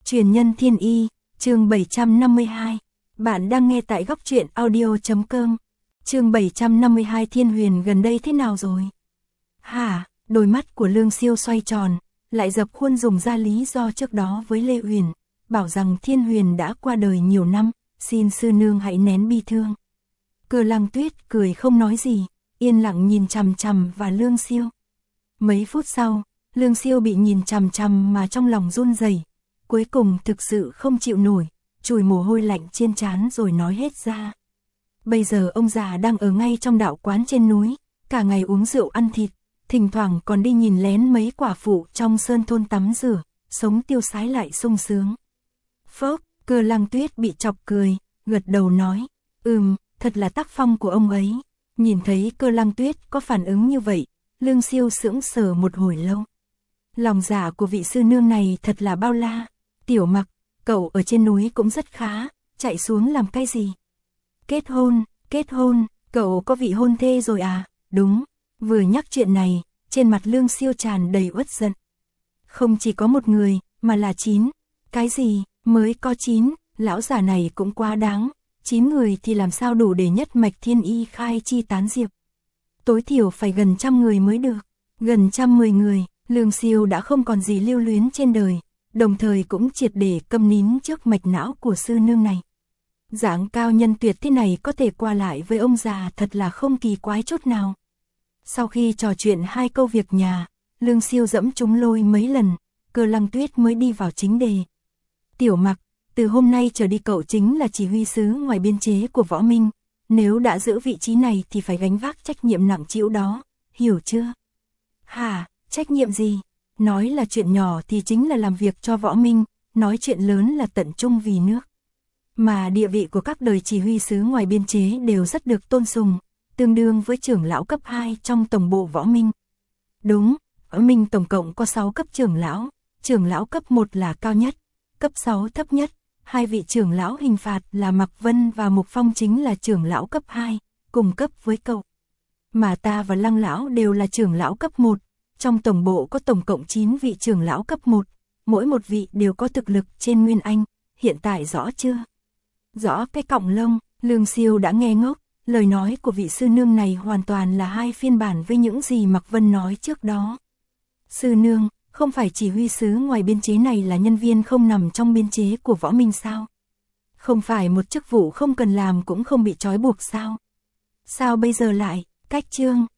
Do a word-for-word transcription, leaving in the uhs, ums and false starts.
Truyền nhân thiên y, chương bảy trăm năm mươi hai. Bạn đang nghe tại góc truyện audio chấm com. Chương bảy trăm năm mươi hai. Thiên Huyền gần đây thế nào rồi? Hả? Đôi mắt của Lương Siêu xoay tròn, lại dập khuôn dùng ra lý do trước đó với Lê Huyền, bảo rằng Thiên Huyền đã qua đời nhiều năm, xin sư nương hãy nén bi thương. Cơ Lăng Tuyết cười không nói gì, yên lặng nhìn chằm chằm vào Lương Siêu. Mấy phút sau, Lương Siêu bị nhìn chằm chằm mà trong lòng run rẩy, cuối cùng thực sự không chịu nổi, chùi mồ hôi lạnh trên trán rồi nói hết ra. Bây giờ ông già đang ở ngay trong đạo quán trên núi, cả ngày uống rượu ăn thịt, thỉnh thoảng còn đi nhìn lén mấy quả phụ trong sơn thôn tắm rửa, sống tiêu sái lại sung sướng. Phốc, Cơ Lăng Tuyết bị chọc cười, gật đầu nói, ừm, thật là tác phong của ông ấy. Nhìn thấy Cơ Lăng Tuyết có phản ứng như vậy, Lương Siêu sững sờ một hồi lâu. Lòng dạ của vị sư nương này thật là bao la. Tiểu Mặc, cậu ở trên núi cũng rất khá, chạy xuống làm cái gì? Kết hôn, kết hôn, cậu có vị hôn thê rồi à? Đúng, vừa nhắc chuyện này, trên mặt Lương Siêu tràn đầy uất giận. Không chỉ có một người, mà là chín. Cái gì, mới có chín, lão già này cũng quá đáng. Chín người thì làm sao đủ để nhất mạch thiên y khai chi tán diệp. Tối thiểu phải gần trăm người mới được. Gần trăm mười người, Lương Siêu đã không còn gì lưu luyến trên đời, đồng thời cũng triệt để câm nín trước mạch não của sư nương này. Dáng cao nhân tuyệt thế này có thể qua lại với ông già thật là không kỳ quái chút nào. Sau khi trò chuyện hai câu việc nhà, Lương Siêu dẫm trúng lôi mấy lần, Cơ Lăng Tuyết mới đi vào chính đề. Tiểu Mặc, từ hôm nay trở đi cậu chính là chỉ huy sứ ngoài biên chế của Võ Minh, nếu đã giữ vị trí này thì phải gánh vác trách nhiệm nặng trĩu đó, hiểu chưa? Hả, trách nhiệm gì? Nói là chuyện nhỏ thì chính là làm việc cho Võ Minh, nói chuyện lớn là tận trung vì nước. Mà địa vị của các đời chỉ huy sứ ngoài biên chế đều rất được tôn sùng, tương đương với trưởng lão cấp hai trong tổng bộ Võ Minh. Đúng, Võ Minh tổng cộng có sáu cấp trưởng lão, trưởng lão cấp một là cao nhất, cấp sáu thấp nhất, hai vị trưởng lão hình phạt là Mạc Vân và Mục Phong chính là trưởng lão cấp hai, cùng cấp với cậu. Mà ta và Lăng lão đều là trưởng lão cấp một, trong tổng bộ có tổng cộng chín vị trưởng lão cấp một, mỗi một vị đều có thực lực trên Nguyên Anh, hiện tại rõ chưa? Rõ cái cọng lông, Lương Siêu đã nghe ngốc, lời nói của vị sư nương này hoàn toàn là hai phiên bản với những gì Mạc Vân nói trước đó. Sư nương, không phải chỉ huy sứ ngoài biên chế này là nhân viên không nằm trong biên chế của Võ Minh sao? Không phải một chức vụ không cần làm cũng không bị trói buộc sao? Sao bây giờ lại, cách chương,